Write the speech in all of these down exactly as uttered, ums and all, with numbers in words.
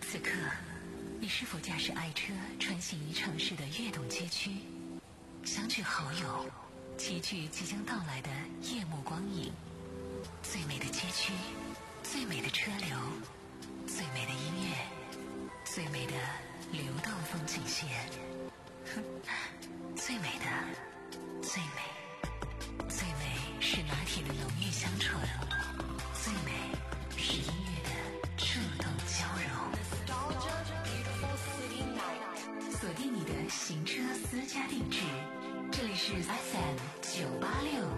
此刻，你是否驾驶爱车穿行于城市的跃动街区，相聚好友，齐聚即将到来的夜幕光影？最美的街区，最美的车流，最美的音乐，最美的流动风景线，最美的，最美，最美是拿铁的浓郁香醇，最美是音乐的触动交融。锁定你的行车私家定制，这里是 F M 九八六。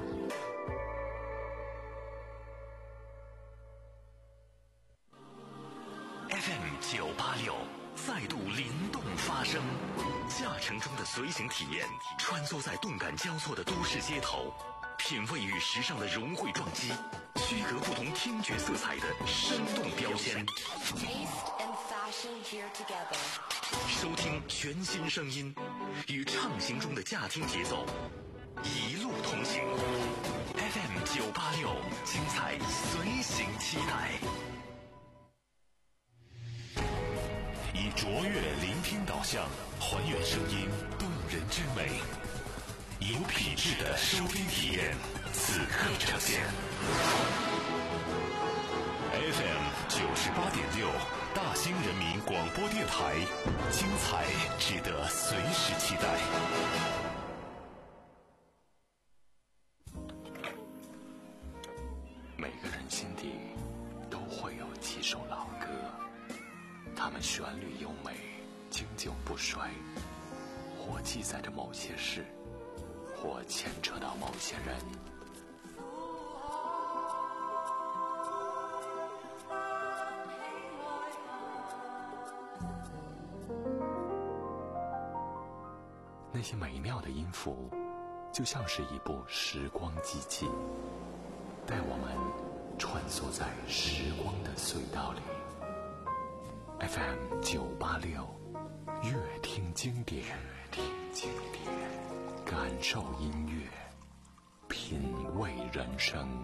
F M 九八六再度灵动发声，驾乘中的随行体验，穿梭在动感交错的都市街头，品味与时尚的融汇撞击，区隔不同听觉色彩的生动标签。收听全新声音，与畅行中的驾听节奏，一路同行。F M 九八六，精彩随行期待。以卓越聆听导向，还原声音动人之美，有品质的收听体验，此刻呈现。F M 九十八点六，大兴人民广播电台，精彩值得随时期待。每个人心底都会有几首老歌，它们旋律优美，经久不衰，或记载着某些事，或牵扯到某些人。那些美妙的音符，就像是一部时光机器，带我们穿梭在时光的隧道里。F M 九八六，乐听经典，乐听经典，感受音乐，品味人生。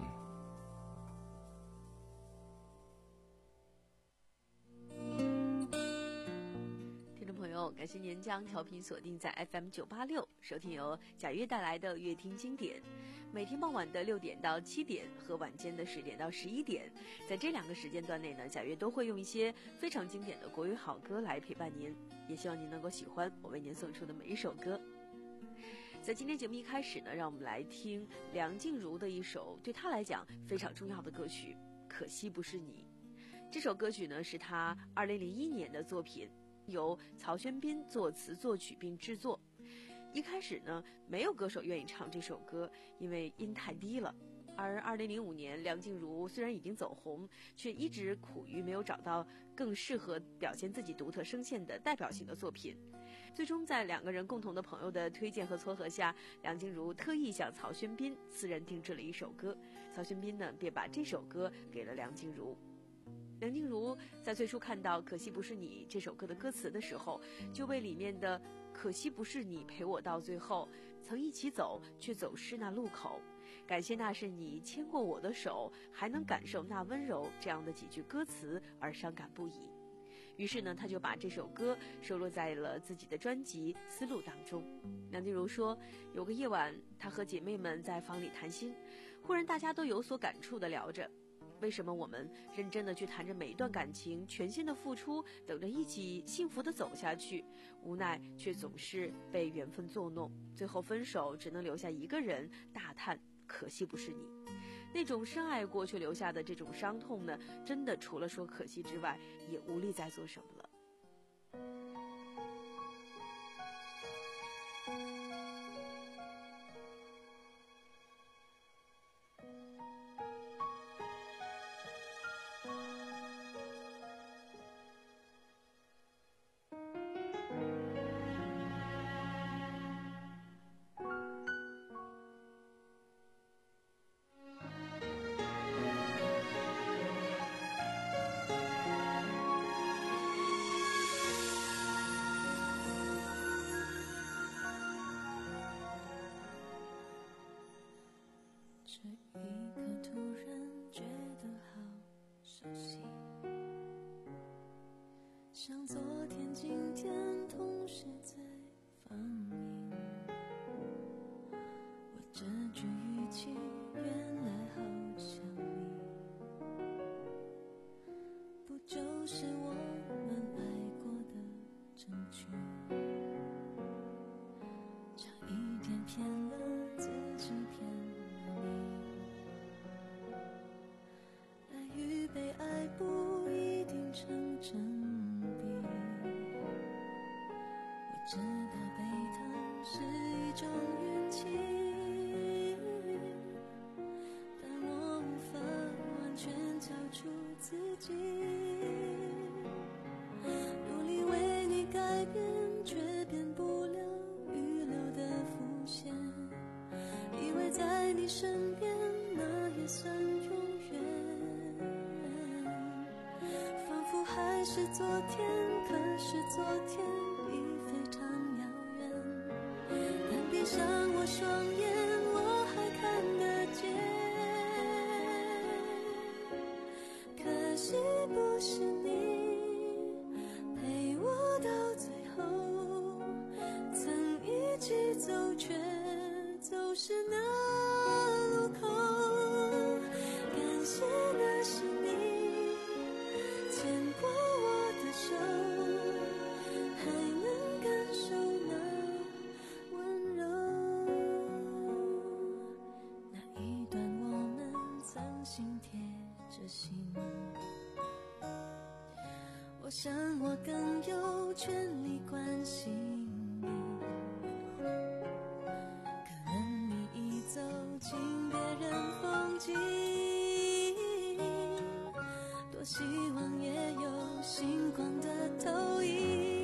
感谢您将调频锁定在 F M 九八六，收听由贾月带来的乐听经典。每天傍晚的六点到七点和晚间的十点到十一点，在这两个时间段内呢，贾月都会用一些非常经典的国语好歌来陪伴您，也希望您能够喜欢我为您送出的每一首歌。在今天节目一开始呢，让我们来听梁静茹的一首对她来讲非常重要的歌曲《可惜不是你》。这首歌曲呢是她二零零一年的作品，由曹轩宾作词作曲并制作。一开始呢，没有歌手愿意唱这首歌，因为音太低了。而二零零五年，梁静茹虽然已经走红，却一直苦于没有找到更适合表现自己独特声线的代表性的作品。最终在两个人共同的朋友的推荐和撮合下，梁静茹特意向曹轩宾私人定制了一首歌，曹轩宾呢便把这首歌给了梁静茹。梁静茹在最初看到《可惜不是你》这首歌的歌词的时候，就为里面的可惜不是你陪我到最后，曾一起走却走失那路口，感谢那是你牵过我的手，还能感受那温柔，这样的几句歌词而伤感不已。于是呢，他就把这首歌收录在了自己的专辑《丝路》当中。梁静茹说，有个夜晚，她和姐妹们在房里谈心，忽然大家都有所感触地聊着，为什么我们认真的去谈着每一段感情，全心的付出，等着一起幸福的走下去，无奈却总是被缘分作弄，最后分手只能留下一个人大叹可惜不是你。那种深爱过却留下的这种伤痛呢，真的除了说可惜之外，也无力再做什么了。 像昨天今天同时在放映，我这句语气原来好像你，不就是我们爱过的证据，差一点骗了自己骗了你，爱与被爱不一定成正比，我知道被疼是一种运气，但我无法完全交出自己，努力为你改变，却变不了预留的伏线，以为在你身边那也算永远，仿佛还是昨天，可是昨天已非常遥远，但闭上我双眼，我还看得见，可惜不是你陪我到最后，曾一起走却走失那路口，感谢那是你牵过我的手，还能感受那温柔，那一段我们曾心贴着心，我想我更有权利关心你，可能你已走进别人风景，多希望也有星光的投影，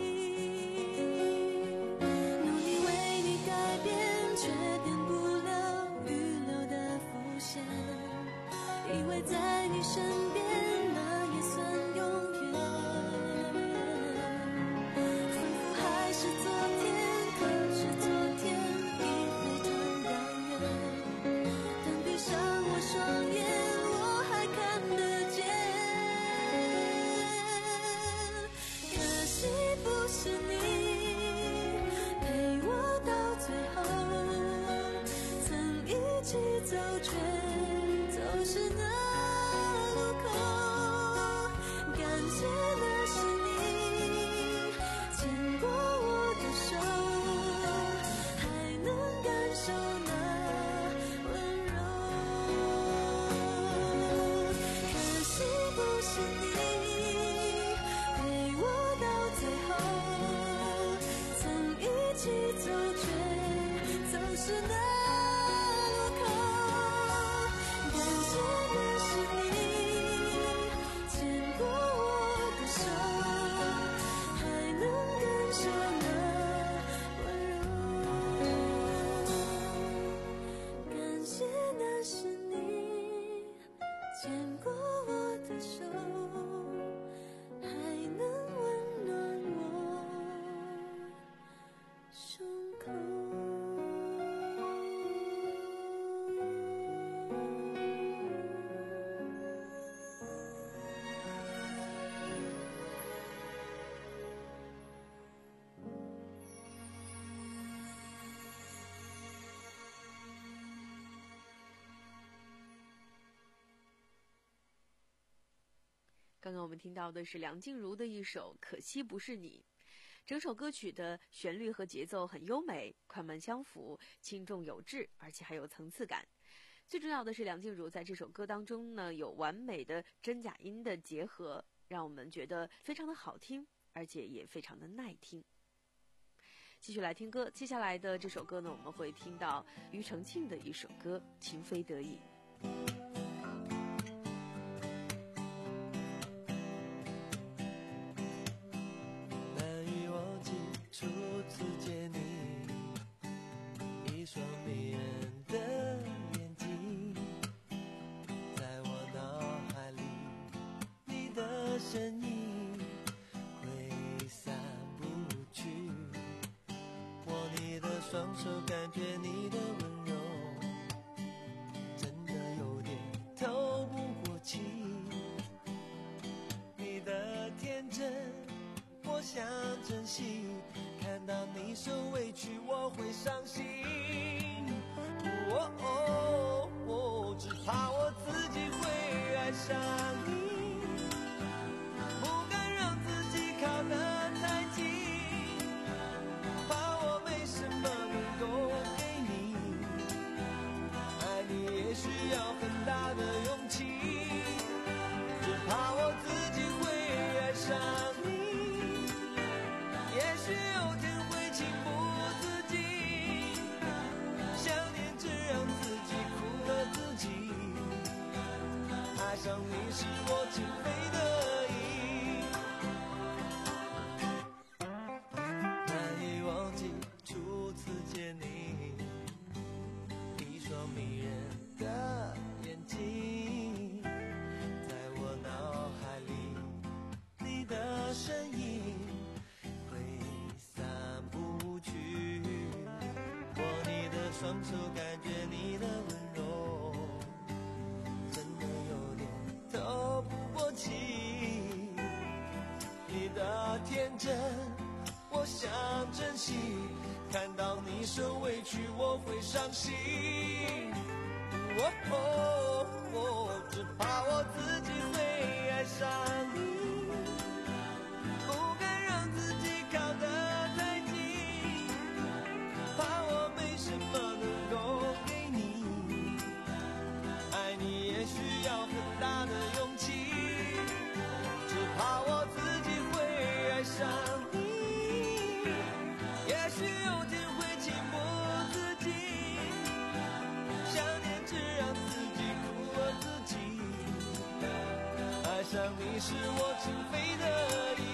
努力为你改变，却变不了预留的伏线，以为在你身边那也算永远，仿佛还是昨天，可是昨天已非常遥远，但闭上我双眼，我还看得见，可惜不是你陪我到最后，曾一起走却走失那路口，感谢那是你牵过我的手，还能感受那温柔，可惜不是你陪我到最后，曾一起走却走失那路口，感谢那是你牵过我的手，还能感受那温柔，感谢那是你牵过我的手，还能温暖我胸口。 刚刚我们听到的是梁静茹的一首《可惜不是你》，整首歌曲的旋律和节奏很优美，快慢相符，轻重有致，而且还有层次感。最重要的是，梁静茹在这首歌当中呢，有完美的真假音的结合，让我们觉得非常的好听，而且也非常的耐听。继续来听歌，接下来的这首歌呢，我们会听到庾澄庆的一首歌《情非得已》。 难以忘记初次见你，一双迷人的眼睛，在我脑海里，你的身影挥散不去，握你的双手，感觉你的温柔，真的有点透不过气，你的天真珍惜，看到你受委屈我会伤心。哦哦哦，只怕我自己会爱上你，不敢让自己靠得太近，怕我没什么能够给你，爱你也需要很大的勇气，只怕我自己会爱上你，也许有天会情不自禁，想念只让自己苦了自己，爱上你是我情非得已，难以忘记初次见你，一双迷人的眼睛，在我脑海里你的身影挥散不去，握你的双手，感觉你的温柔，真的有点透不过气，你的天真我想珍惜，看到你受委屈我会伤心。哦哦哦，只怕我自己会爱上你，不敢让自己靠得太近，怕我没什么能够给你，爱你也需要很大的勇气，只怕我自己会爱上你，也许有天会情不自禁，想念只让自己苦了自己，爱上你是我情非得已。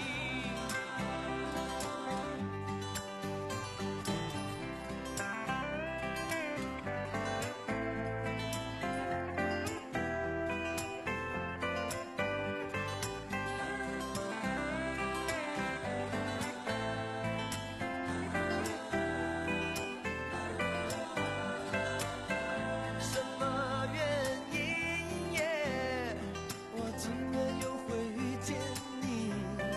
什么原因耶？我竟然又会遇见你，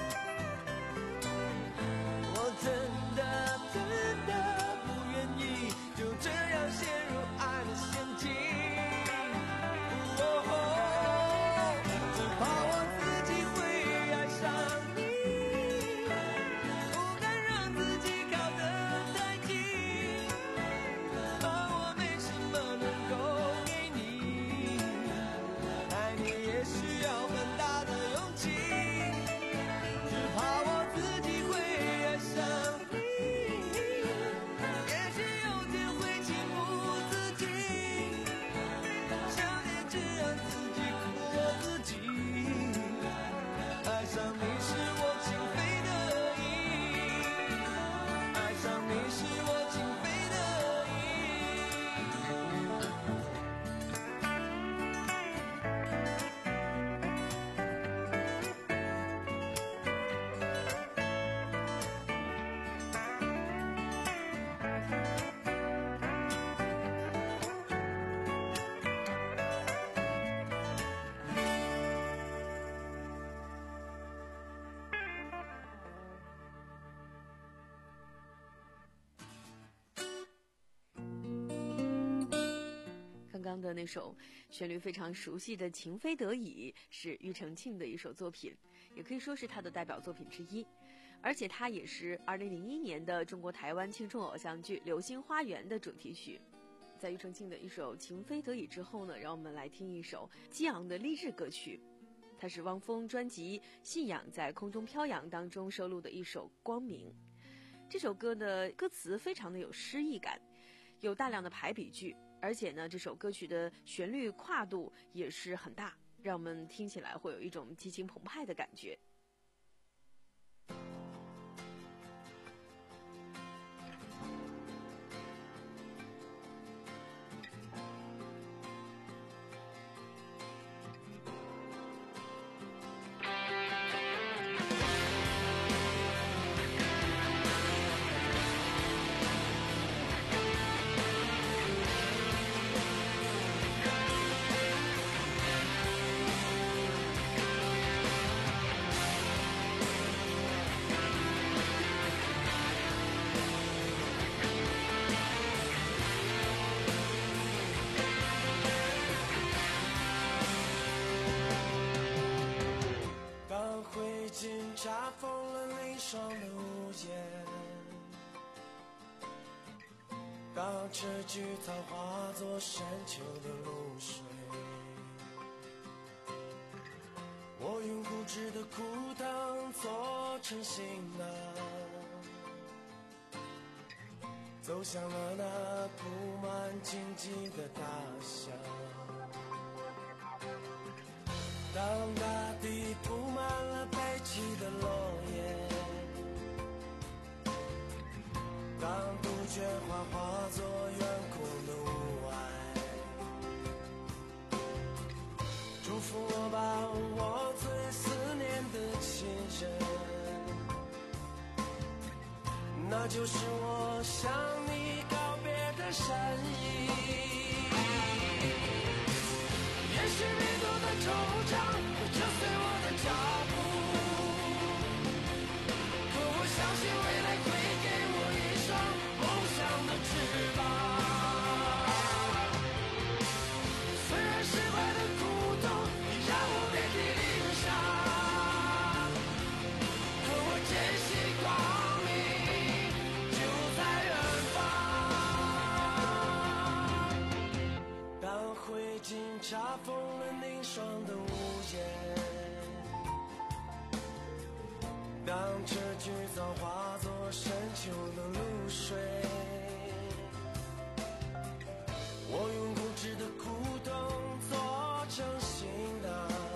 我真的真的不愿意就这样陷入爱的陷阱。哦哦，只怕我自己会爱上你，不敢让自己靠得太近，怕我没什么能够给你，爱你也需要很大的勇气，只怕我自己会爱上你，也许有天会情不自禁，想念只让自己苦了自己，爱上你是我情非得已，爱上你是我情非得刚刚的那首旋律非常熟悉的《情非得已》是庾澄庆的一首作品，也可以说是他的代表作品之一，而且它也是二零零一年的中国台湾青春偶像剧《流星花园》的主题曲。在庾澄庆的一首《情非得已》之后呢，让我们来听一首激昂的励志歌曲，它是汪峰专辑《信仰在空中飘扬》当中收录的一首《光明》。这首歌的歌词非常的有诗意感，有大量的排比句，而且呢，这首歌曲的旋律跨度也是很大，让我们听起来会有一种激情澎湃的感觉。 查封了凝霜的屋檐，当这菊草化作深秋的露水，我用固执的枯藤做成行囊，走向了那布满荆棘的大象。当大地铺满了悲泣的落叶，当杜鹃花化作远空的雾霭，祝福我吧，我最思念的亲人，那就是我向你告别的身影。也许弥途的惆怅会折碎我的脚步，可我相信未来会给我一双梦想的翅膀。虽然失败的苦痛已让我遍体鳞伤，可我坚信光明就在远方。当灰烬查封了凝霜的屋檐，当这菊草化作深秋的露水，我用固执的枯藤做成行囊，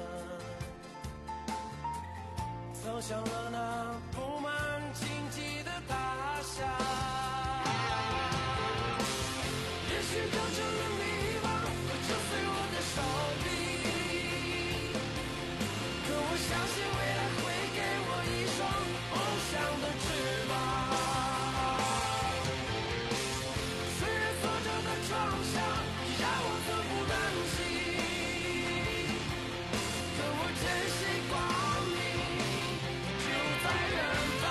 走向了那布满荆棘的大象。也许就成了迷惘会折碎我的手臂，可我相信未来会给我一双梦想的翅膀。虽然所受的创伤已让我寸步难行，可我坚信光明就在远方。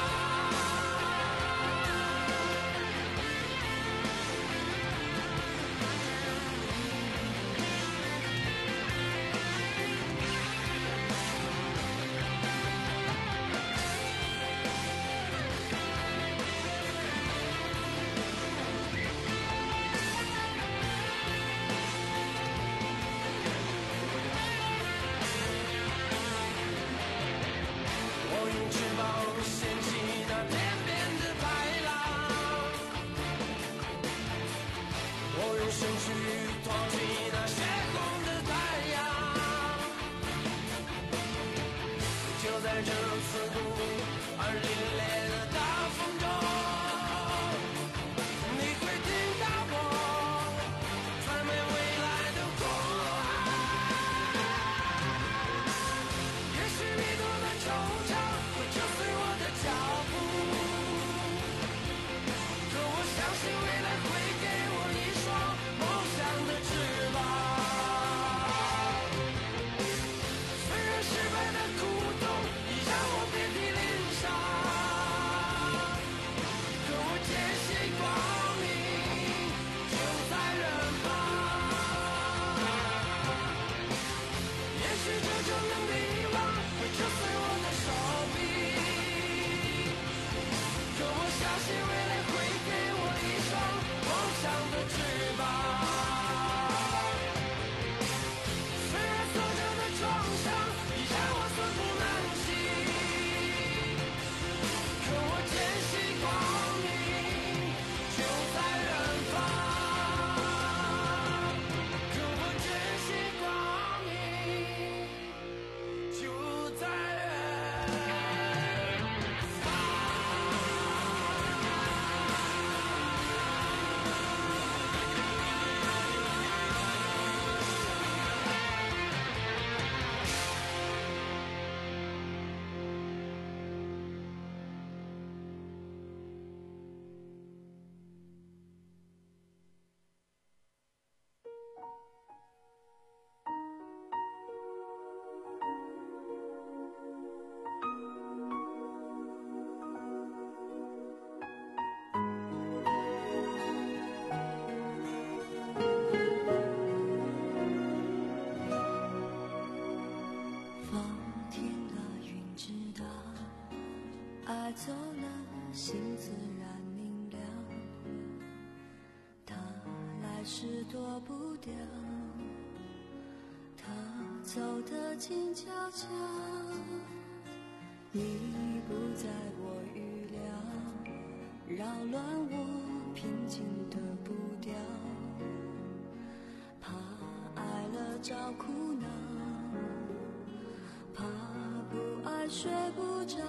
我用翅膀掀起那天边的排浪，我用身躯托起那血红的太阳。就在这刺骨而凛冽的大风中，你会听到我传媒未来的呼喊。也许弥途的惆怅会折碎我的脚步，可我相信未来会给我一双梦想的翅膀。虽然失败的苦痛已让我遍体鳞伤， 带走了心自然明了，他来时躲不掉，他走得静悄悄，你不在我预料，扰乱我平静的步调，怕爱了找苦恼，怕不爱睡不着，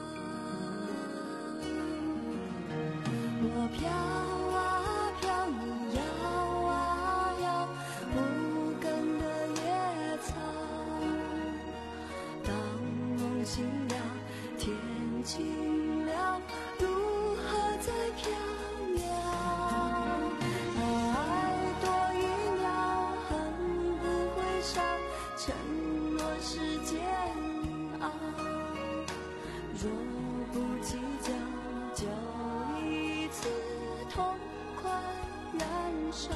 我飘啊飘，你摇啊摇，无根的野草，当梦醒了，天晴了，如何在飘渺？爱多一秒，恨不会少，承诺是煎熬，若不计较，就一次痛快燃烧。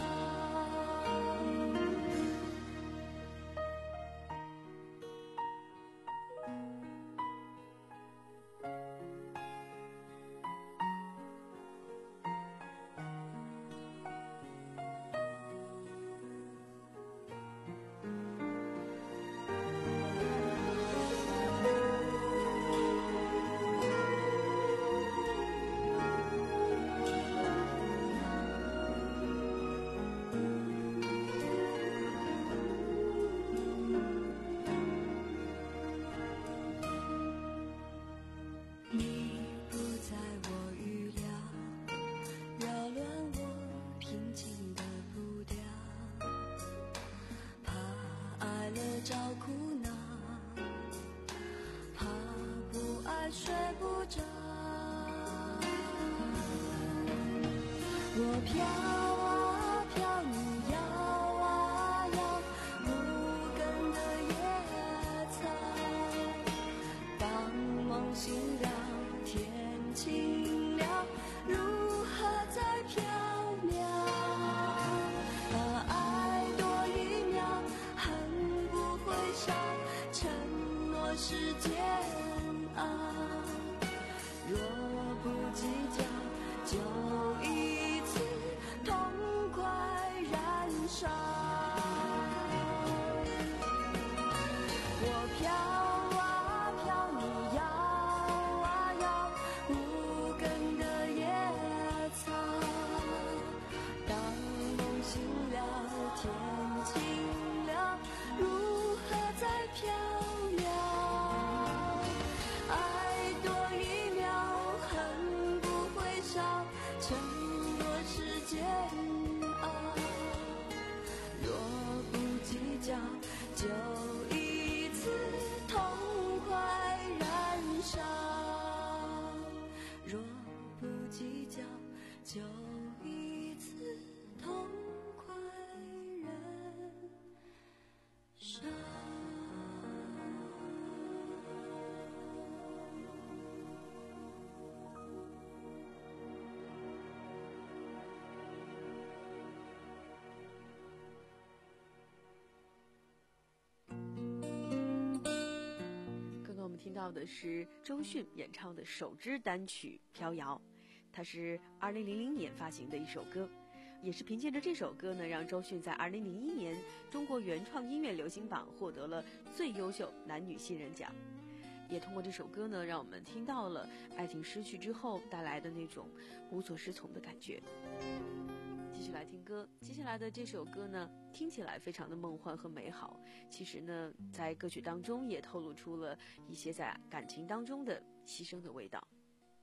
你不在我预料，扰乱我平静的步调，怕爱了找苦恼，怕不爱睡不着，我飘啊飘，你摇啊摇，无根的野草，当梦醒了，天晴了，如何在飘渺？啊，爱多一秒，恨不会少，承诺是煎熬，若不计较，就一次痛快燃烧。我飘啊飘，你摇啊摇，无根的野草，当梦醒了，天晴了，如何在飘渺？爱多一秒，恨不会少，承诺是煎熬，若不计较，就一次痛快燃烧，若不计较，就一次痛快燃烧。 刚刚我们听到的是周迅演唱的首支单曲《飘摇》，它是二零零零年发行的一首歌，也是凭借着这首歌呢，让周迅在二零零一年中国原创音乐流行榜获得了最优秀男女新人奖。也通过这首歌呢，让我们听到了爱情失去之后带来的那种无所适从的感觉。继续来听歌，接下来的这首歌呢，听起来非常的梦幻和美好，其实呢，在歌曲当中也透露出了一些在感情当中的牺牲的味道。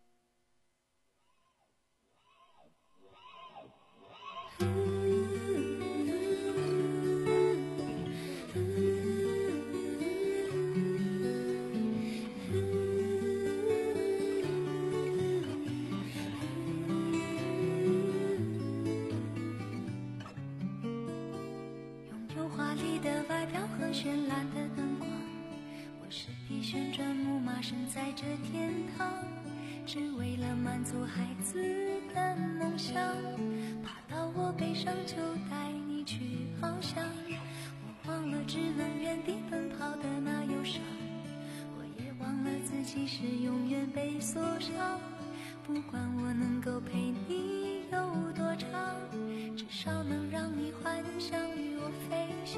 绚烂的灯光，我是匹旋转木马，身在这天堂，只为了满足孩子的梦想，爬到我背上就带你去翱翔，我忘了只能原地奔跑的那忧伤，我也忘了自自己是永远被锁上，不管我能够陪你有多长，至少能让你幻想与我飞翔。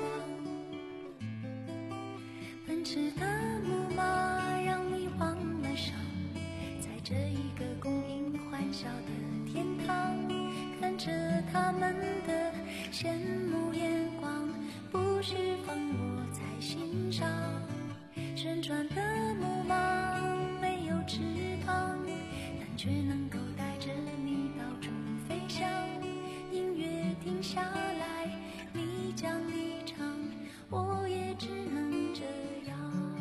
奔驰的木马让你忘了伤，在这一个供应欢笑的天堂，看着他们的羡慕眼光，不释放我在心上。旋转的木马没有翅膀，但却能够带着你到处飞翔。音乐停下来，你将离场，我也只能这样。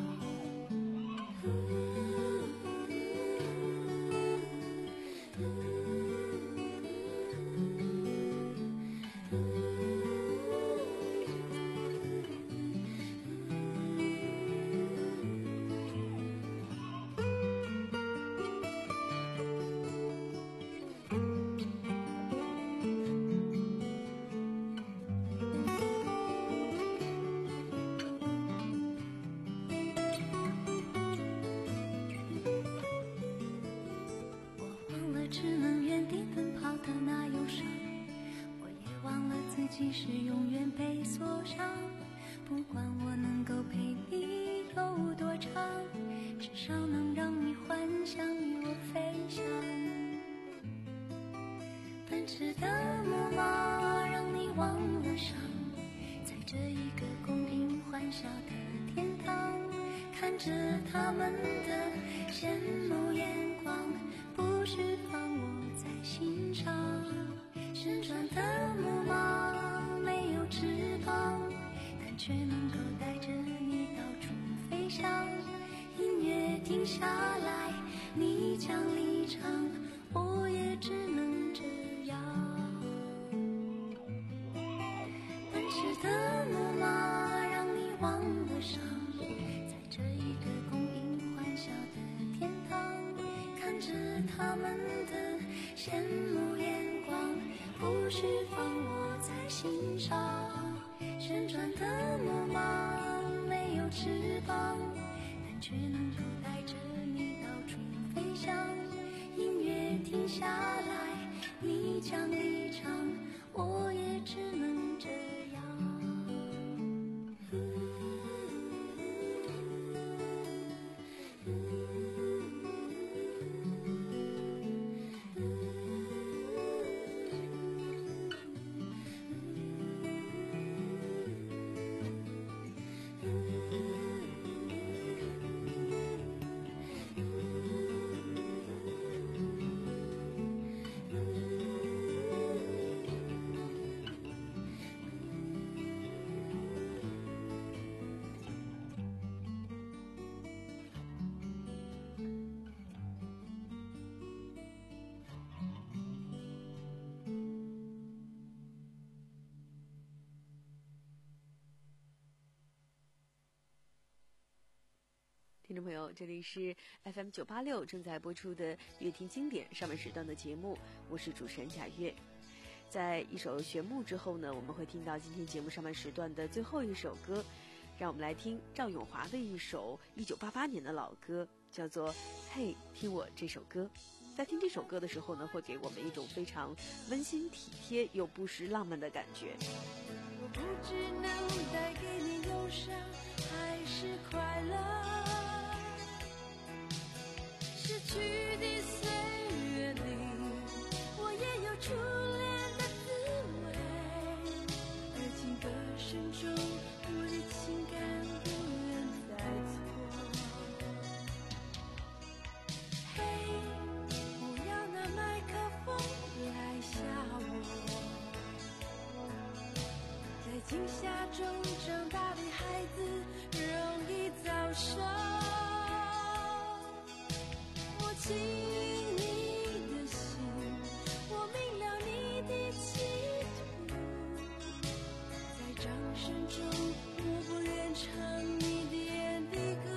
只能原地奔跑的那忧伤，我也忘了自己是永远被锁上，不管我能够陪你有多长，至少能让你幻想与我飞翔。奔驰的木马让你忘了伤，在这一个公平欢笑的天堂，看着他们的羡慕眼光，不释放我在心上。旋转的木马没有翅膀，但却能够带着你到处飞翔。音乐停下来，你将离场，我也只能这样。奔驰的木马让你忘了伤，在这一个供应欢笑的天堂，看着他们的羡慕眼光，不释放我在心上。旋转的木马没有翅膀，但却能够带着你到处飞翔。音乐停下来，你将离场，我也只能这样。 听众朋友，这里是 F M 九八六正在播出的乐听经典上半时段的节目，我是主持人贾月。在一首旋木之后呢，我们会听到今天节目上半时段的最后一首歌，让我们来听赵咏华的一首一九八八年的老歌，叫做《嘿，听我这首歌》。在听这首歌的时候呢，会给我们一种非常温馨体贴又不失浪漫的感觉。 我不知能带给你忧伤还是快乐，失去的岁月里，我也有初恋的滋味。爱情歌声中，我的情感不愿再错。嘿，不要拿麦克风来吓我，在惊吓中长大的孩子容易早熟。我亲你的心，我明了你的企图，在掌声中我不愿唱你点的歌。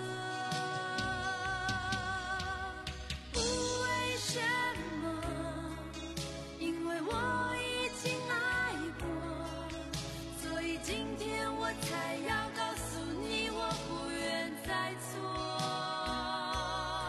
不为什么，因为我已经爱过，所以今天我才要告诉你，我不愿再错。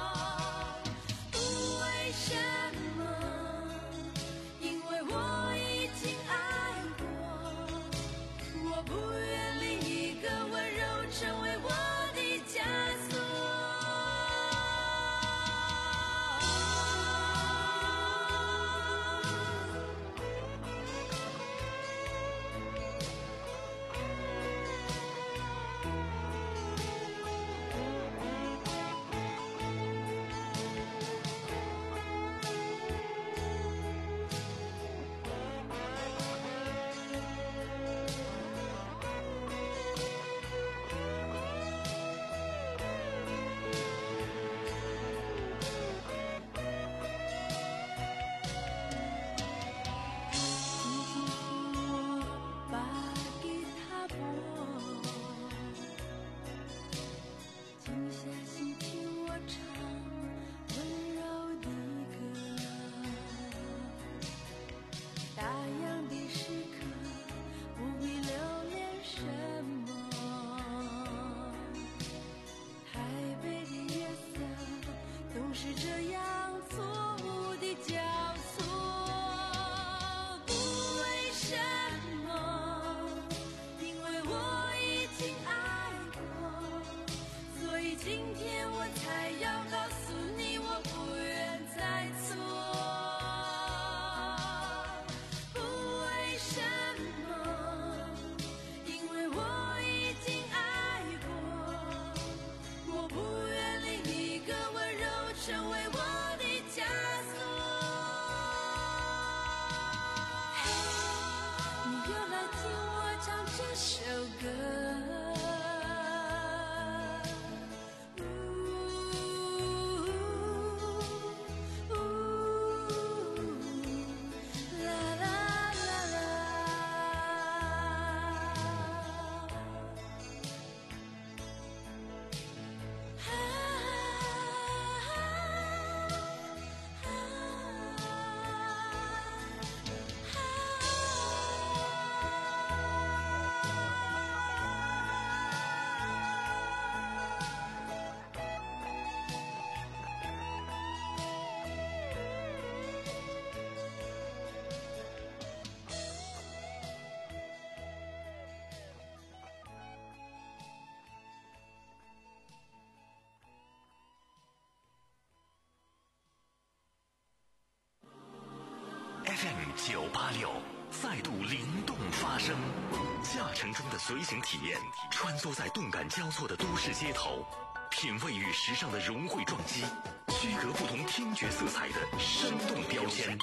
九八六再度灵动发声，驾乘中的随行体验，穿梭在动感交错的都市街头，品味与时尚的融汇撞击，区隔不同听觉色彩的生动标签。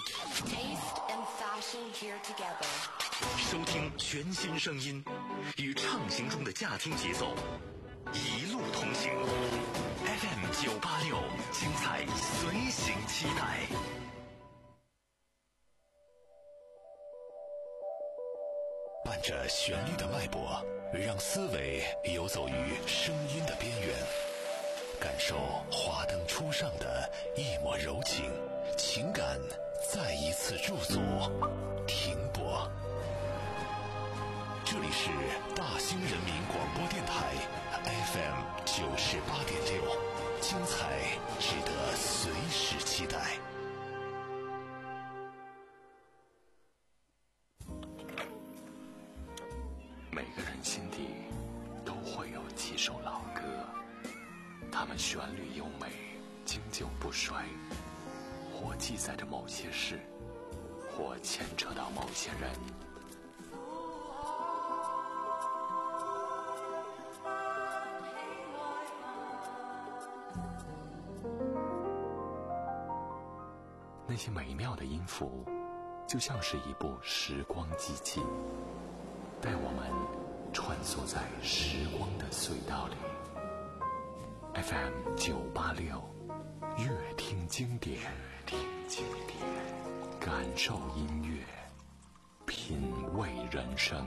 收听全新声音，与畅行中的驾听节奏，一路同行。F M 九八六，精彩随行期待。伴着旋律的脉搏，让思维游走于声音的边缘，感受华灯初上的一抹柔情，情感再一次驻足停泊。这里是大兴人民广播电台 F M 九十八点六，精彩值得随时期待。每个人心底都会有几首老歌，它们旋律优美，经久不衰，或记载着某些事，或牵扯到某些人。那些美妙的音符，就像是一部时光机器，带我们穿梭在时光的隧道里。F M 九八六，乐听经典，听经典，感受音乐，品味人生。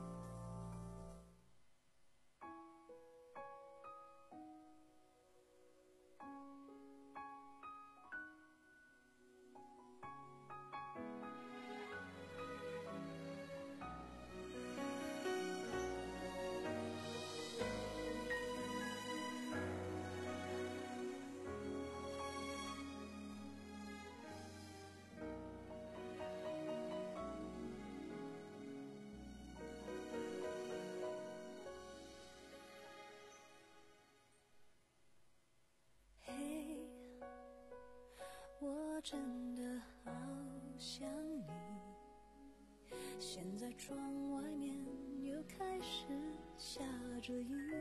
我真的好想你，现在窗外面又开始下着雨，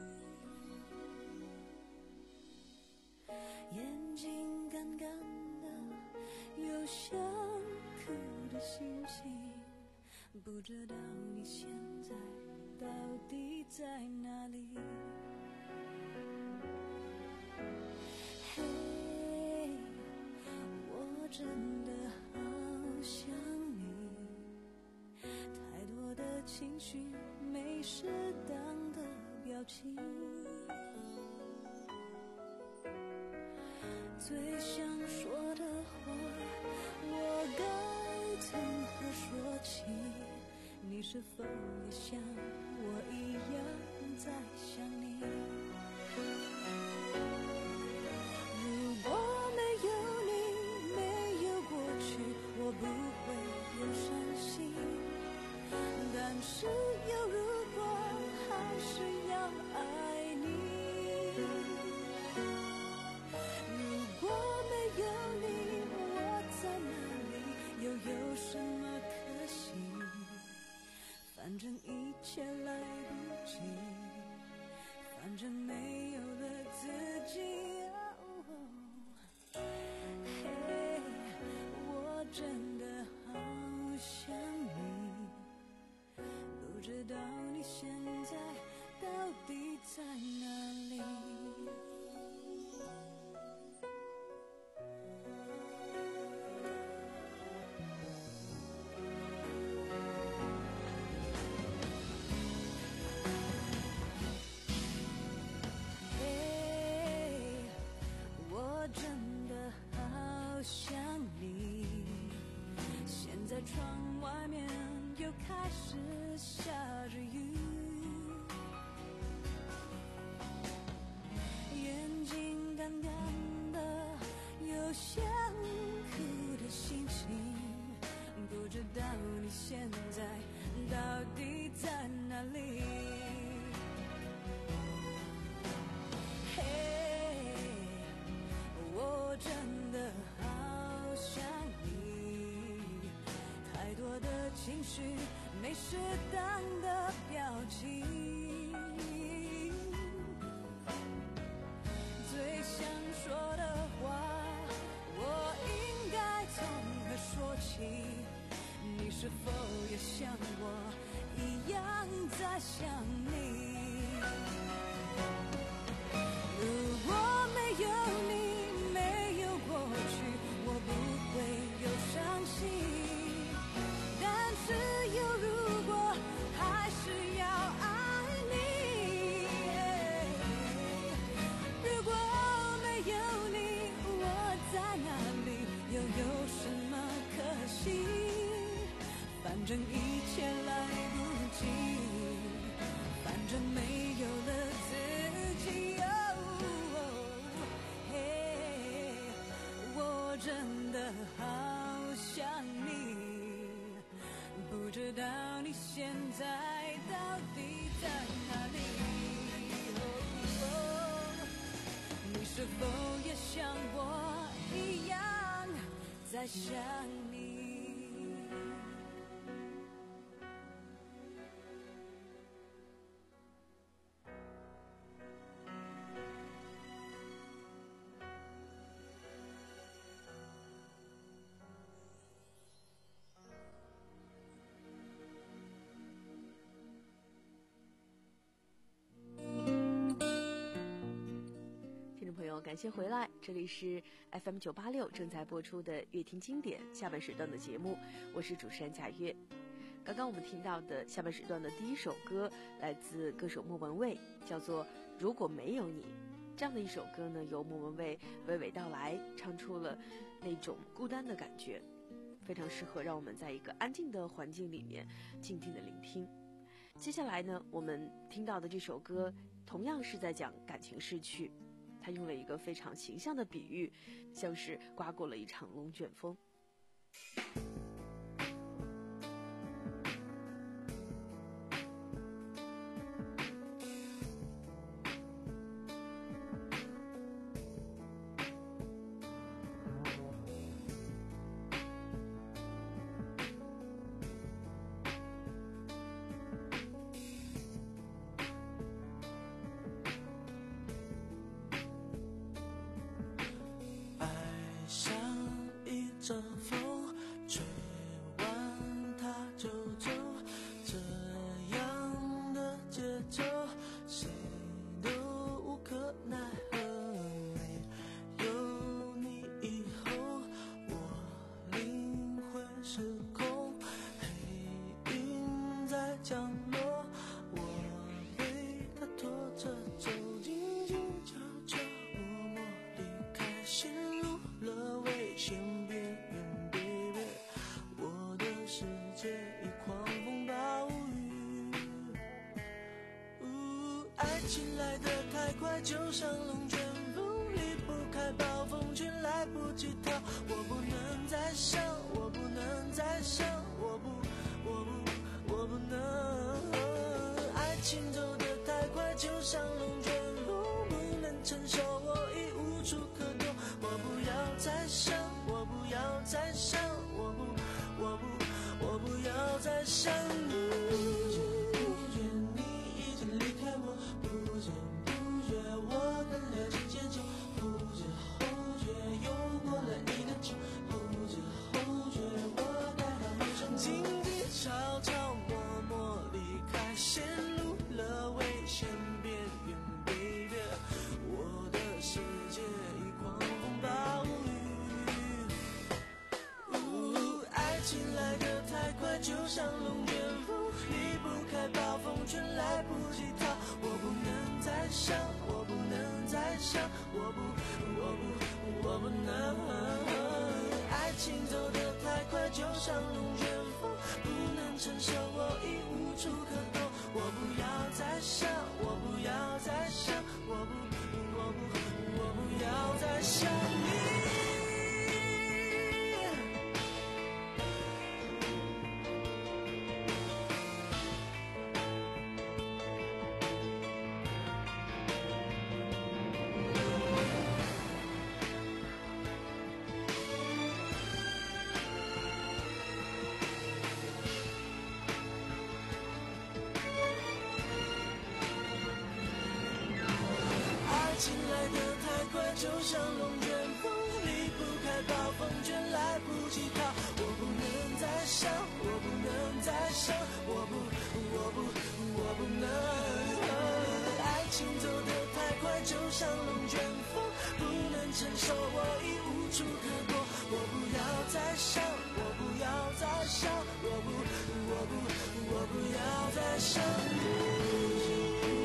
眼睛干干的，有想哭的心情，不知道你现在到底在哪里。嘿，真的好想你，太多的情绪没适当的表情，最想说的话我该从何说起，你是否也像我一样在想你？如果没有我不会有伤心，但是有如果还是要爱你。如果没有你，我在哪里，又有什么可惜？反正一切来不及，反正没有了自己。 绪，没适当的表情。最想说的话，我应该从何说起？你是否也像我一样在想你？如果没有你，没有过去，我不会有伤心。但是有如果，还是要爱你。如果没有你，我在哪里，又有什么可惜？反正一切来不及，反正没有了自己。哦，嘿，我真的好想你，不知道你现在到底在哪里。哦，你是否也像我一样在想你？ 感谢回来，这里是 F M 九八六正在播出的乐听经典下半时段的节目，我是主持人贾月。刚刚我们听到的下半时段的第一首歌来自歌手莫文蔚，叫做《如果没有你》。这样的一首歌呢，由莫文蔚娓娓道来，唱出了那种孤单的感觉，非常适合让我们在一个安静的环境里面静静的聆听。接下来呢，我们听到的这首歌同样是在讲感情逝去，他用了一个非常形象的比喻，像是刮过了一场龙卷风。 这风吹完它就走，这样的节奏谁都无可奈何。没有你以后，我灵魂失控，黑云在降落，我被它拖着走，静静悄悄默默离开，陷入了危险边。情来得太快，就像龙卷风，离不开暴风圈，来不及逃。我不能再想，我不能再想，我不，我不，我不能。爱情走得太快，就像龙卷风，不能承受，我已无处可躲。我不要再想，我不要再想，我不，我不，我不要再想你。就像龙卷风，离不开暴风圈，来不及逃。我不能再想，我不能再想，我不，我不，我不能。爱情走得太快，就像龙卷风，不能承受，我已无处可躲。我不要再想，我不要再想，我不，我不，我不要再想你。 快，就像龙卷风，离不开暴风圈，来不及逃。我不能再想，我不能再想，我不，我不，我不能。爱情走得太快，就像龙卷风，不能承受，我已无处可躲。我不要再想，我不要再想，我不，我不，我不要再想你。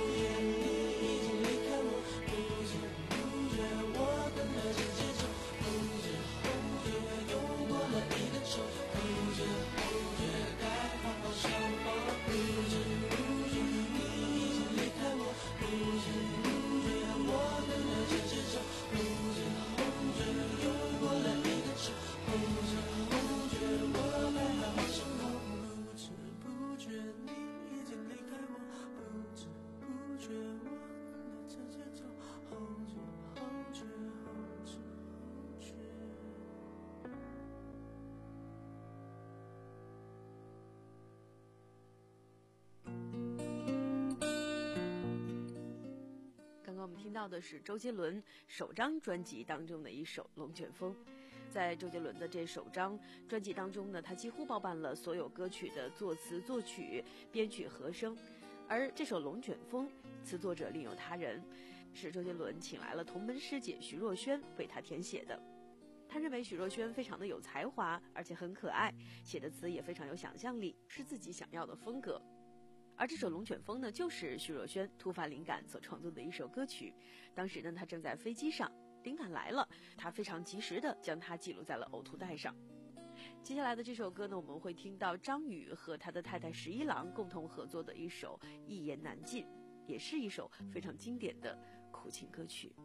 我们听到的是周杰伦首张专辑当中的一首《龙卷风》。在周杰伦的这首张专辑当中呢，他几乎包办了所有歌曲的作词、作曲、编曲、和声。而这首《龙卷风》词作者另有他人，是周杰伦请来了同门师姐徐若瑄为他填写的。他认为许若瑄非常的有才华，而且很可爱，写的词也非常有想象力，是自己想要的风格。而这首《龙卷风》呢，就是徐若瑄突发灵感所创作的一首歌曲。当时呢，她正在飞机上，灵感来了，她非常及时的将它记录在了呕吐带上。接下来的这首歌呢，我们会听到张宇和他的太太十一郎共同合作的一首《一言难尽》，也是一首非常经典的苦情歌曲。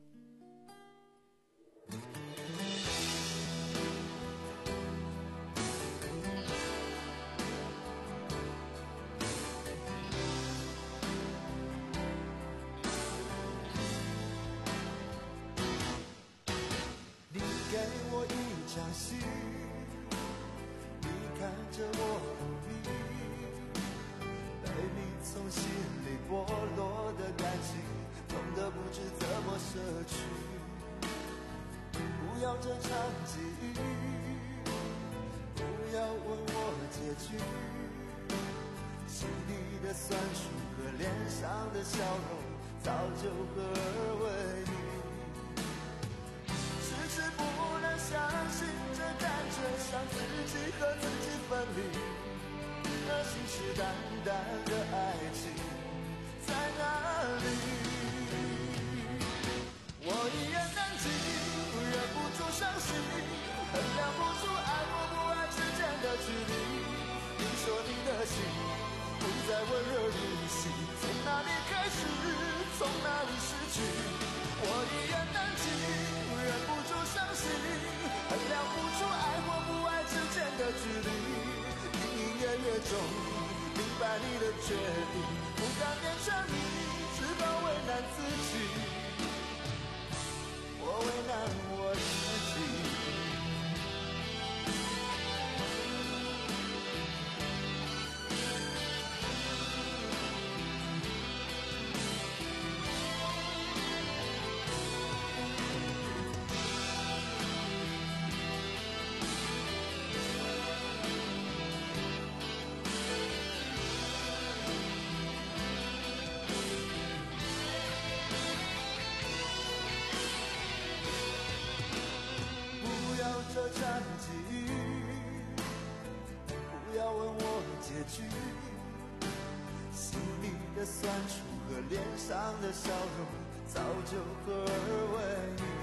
给我一场戏，你看着我努力，被你从心里剥落的感情，痛得不知怎么舍去。不要这场际遇，不要问我结局，心里的酸楚和脸上的笑容，早就合二为一。是不能相信这感觉像自己和自己分离，那信誓旦旦的爱情在哪里？我一言难尽，忍不住伤心，衡量不出爱或不爱之间的距离。你说你的心不再温热如昔，从哪里开始，从哪里失去？我一言难尽，忍不住伤心，衡量不出爱或不爱之间的距离。隐隐约约中明白你的决定，不敢勉强你，只好为难自己。我为难我自己。这场际遇，不要问我结局，心里的酸楚和脸上的笑容早就合二为一。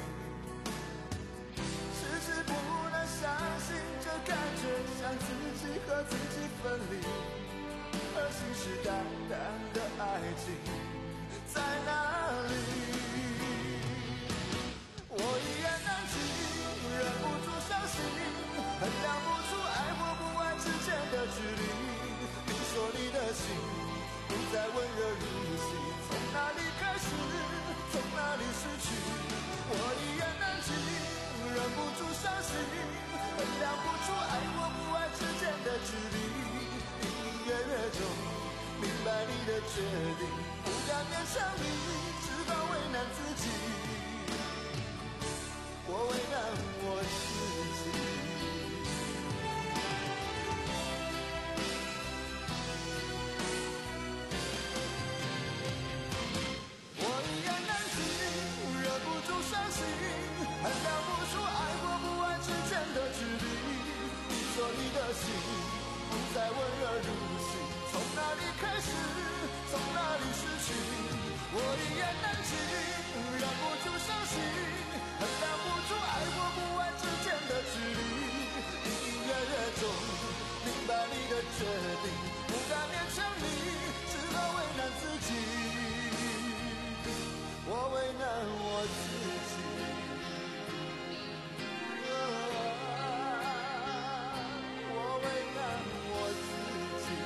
迟迟不能相信这感觉像自己和自己分离，而信誓旦旦的爱情在哪里？我一言难尽，忍不住伤心，衡量不出爱或不爱之间的距离。你说你的心不再温热如昔，从哪里开始，从哪里失去？我一言难尽，忍不住伤心，衡量不出爱或不爱之间的距离。隐隐约约中明白你的决定，不敢勉强你，只好为难自己。 的心不再温热如昔，从哪里开始，从哪里失去，我一言难尽，忍不住伤心，衡量不出爱或不爱之间的距离，隐隐约约中明白你的决定，不敢勉强你，只好为难自己，我为难我自己，我为难我自己。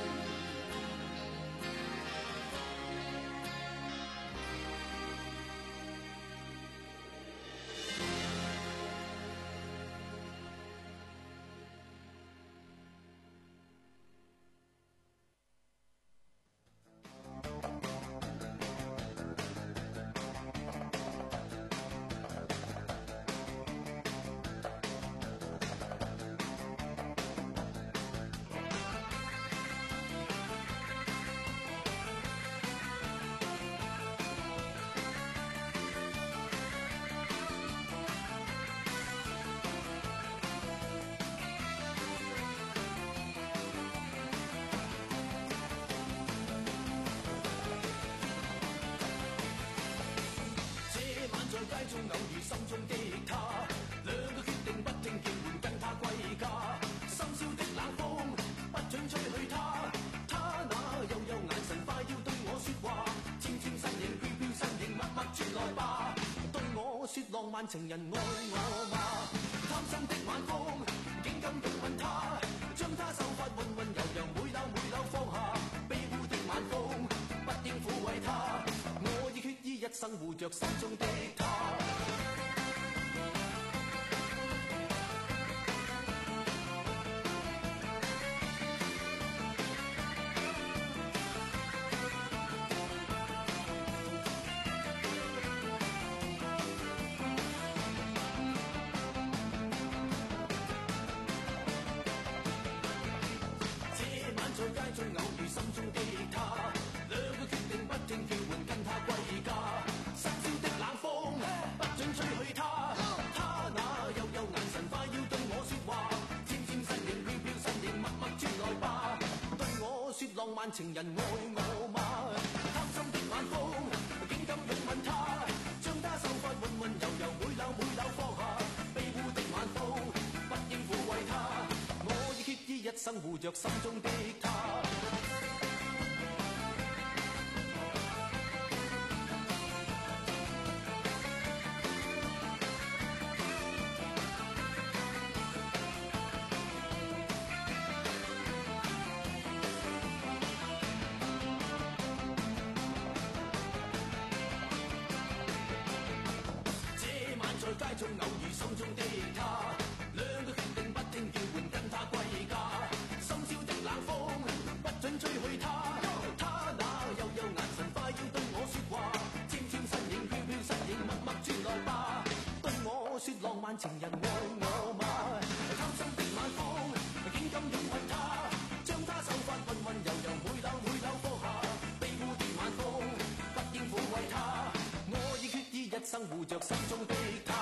浪漫情人愛我嗎？貪心的晚風，竟敢擁吻他，將他秀髮溫溫柔柔，每縷每縷放下。卑污的晚風，不應撫慰他，我已決意一生護着心中的他。情人愛我嗎？貪心的晚風，竟敢擁吻他，將他秀髮溫溫柔柔，每縷每縷放下。卑污的晚風，不應撫慰他，我已決意一生護着心中的他。中偶遇心中的他，兩個決定不聽叫喚，跟他歸家。深宵的冷風，不准吹去他。他那幽幽眼神，快要對我說話。纖纖身影，飄飄身影，默默轉來吧。對我說浪漫情人愛我嗎？貪心的晚風，竟敢擁吻他，將他秀髮溫溫柔柔，每縷每縷放下。卑污的晚風，不應撫慰他，我已決意一生護着心中的他。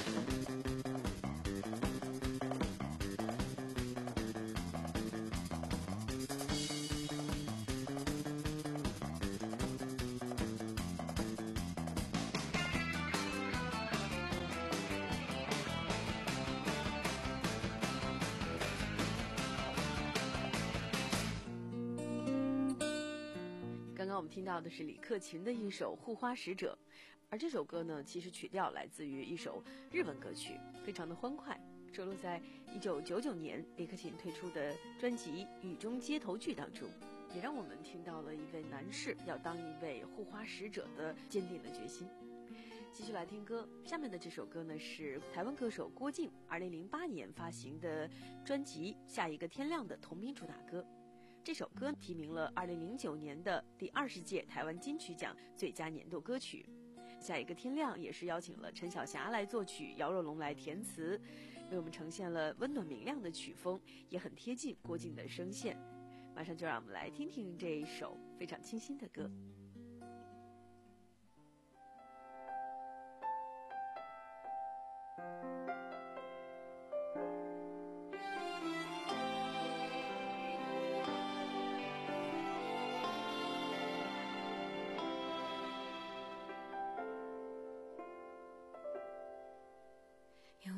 刚刚我们听到的是李克勤的一首《护花使者》，而这首歌呢，其实曲调来自于一首日文歌曲，非常的欢快，收录在一九九九年李克勤推出的专辑《雨中街头剧》当中，也让我们听到了一位男士要当一位护花使者的坚定的决心。继续来听歌，下面的这首歌呢是台湾歌手郭静二零零八年发行的专辑《下一个天亮》的同名主打歌。这首歌提名了二零零九年的第二十届台湾金曲奖最佳年度歌曲。下一个天亮也是邀请了陈小霞来作曲，姚若龙来填词，为我们呈现了温暖明亮的曲风，也很贴近郭静的声线。马上就让我们来听听这一首非常清新的歌。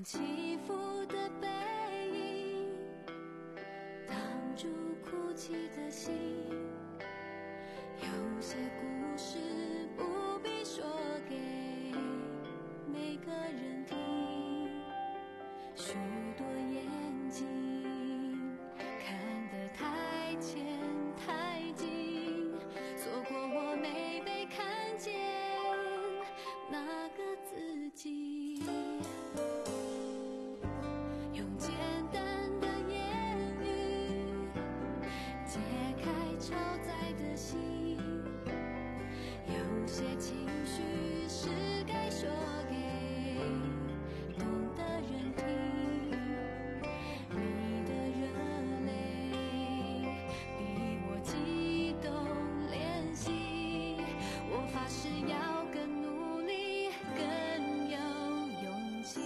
起伏的背影，挡住哭泣的心。有些故事不必说给每个人听，许多眼睛看得太浅太近，错过我没被看见那个自己。用简单的言语解开超载的心，有些情绪是该说给懂的人听。你的热泪比我激动怜惜，我发誓要更努力更有勇气。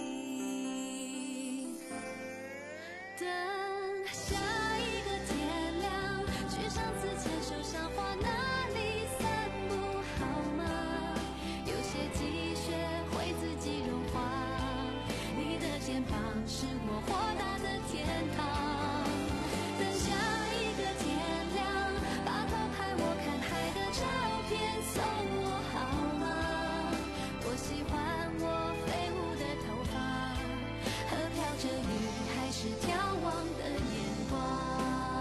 等下一个天亮，去上次牵手赏花那里散步好吗？有些积雪会自己融化，你的肩膀是我豁达的天堂。等下一个天亮，把偷拍我看海的照片送我好吗？我喜欢我飞舞的头发和飘着雨还是眺望的眼光。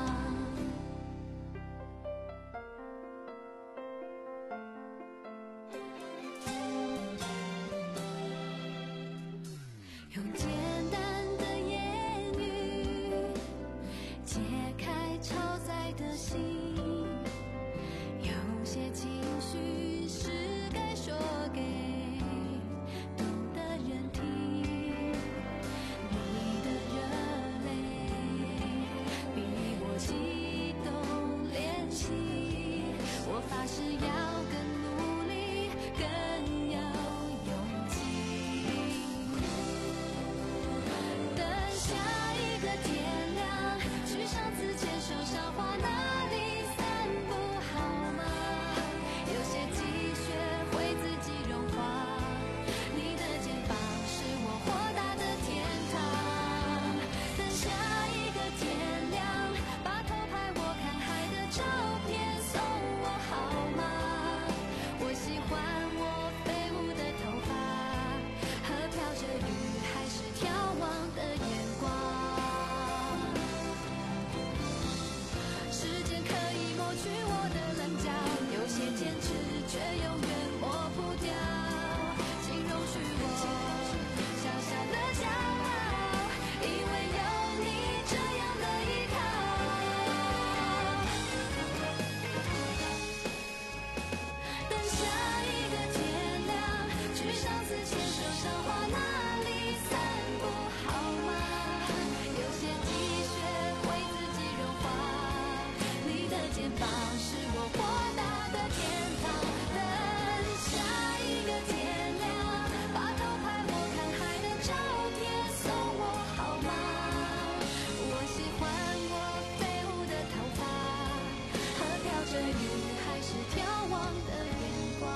用简单的言语解开超载的心，有些情绪是该说给懂的人听。你的热泪比我激动怜惜，我发誓要更努力更有勇气。等下一个天亮，去上次牵手赏花那里散步好吗？有些积雪会自己融化，你的肩膀是我豁达的天堂。等下一个天亮，把偷拍我看海的照片送我好吗？我喜欢我飞舞的头发和飘着雨还是眺望的眼光。时间可以抹去我的棱角，有些坚持却永远抹不掉，请容许我小小的骄傲，因为有你这样的依靠。等下一个天亮，去上次牵手赏花那里散步好吗？有些积雪会自己融化，你的肩膀是我豁达的天堂。等下一个天亮，把偷拍我看海的照片送我好吗？我喜欢我飞舞的头发和飘着雨还是眺望的眼光。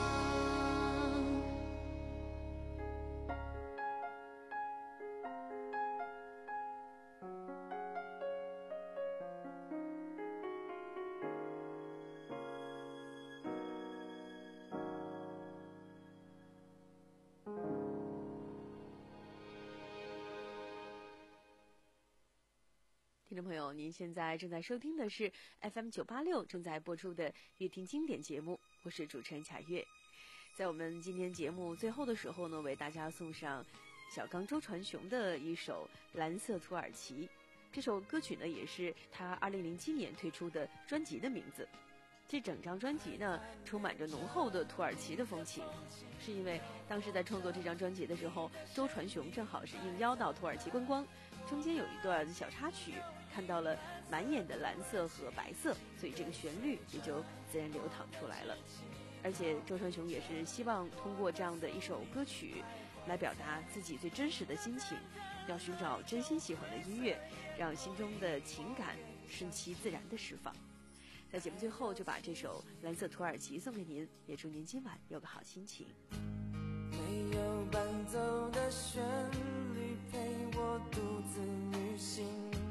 听众朋友，您现在正在收听的是 F M 九八六正在播出的乐听经典节目，我是主持人贾月。在我们今天节目最后的时候呢，为大家送上小刚周传雄的一首《蓝色土耳其》。这首歌曲呢，也是他二零零七年推出的专辑的名字。这整张专辑呢，充满着浓厚的土耳其的风情，是因为当时在创作这张专辑的时候，周传雄正好是应邀到土耳其观光，中间有一段小插曲，看到了满眼的蓝色和白色，所以这个旋律也就自然流淌出来了。而且周传雄也是希望通过这样的一首歌曲来表达自己最真实的心情，要寻找真心喜欢的音乐，让心中的情感顺其自然的释放。在节目最后就把这首《蓝色土耳其》送给您，也祝您今晚有个好心情。 没有伴奏的旋律陪我独自旅行，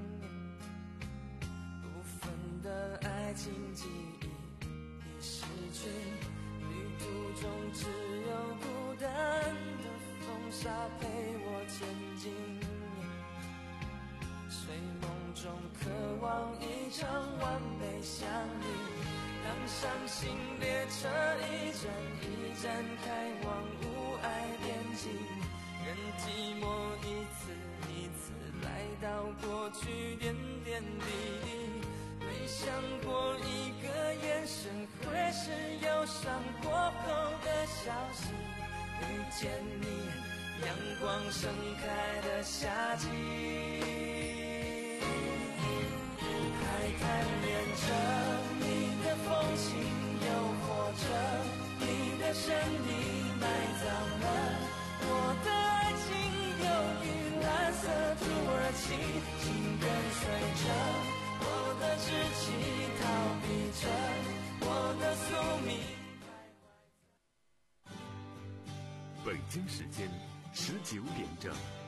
部分的爱情记忆已失去，旅途中只有孤单的风沙陪我前进，睡梦中渴望一场完美相遇，当伤心列车一站一站开往无爱边境，任寂寞一次一次来到过去点点滴滴，没想过一个眼神会是忧伤过后的消息，遇见你阳光盛开的夏季，海滩恋着你的风情，诱惑着你的神秘，埋葬了我的爱情，忧郁蓝色土耳其，紧跟随着我的志气，逃避着我的宿命。 北京时间十九点整。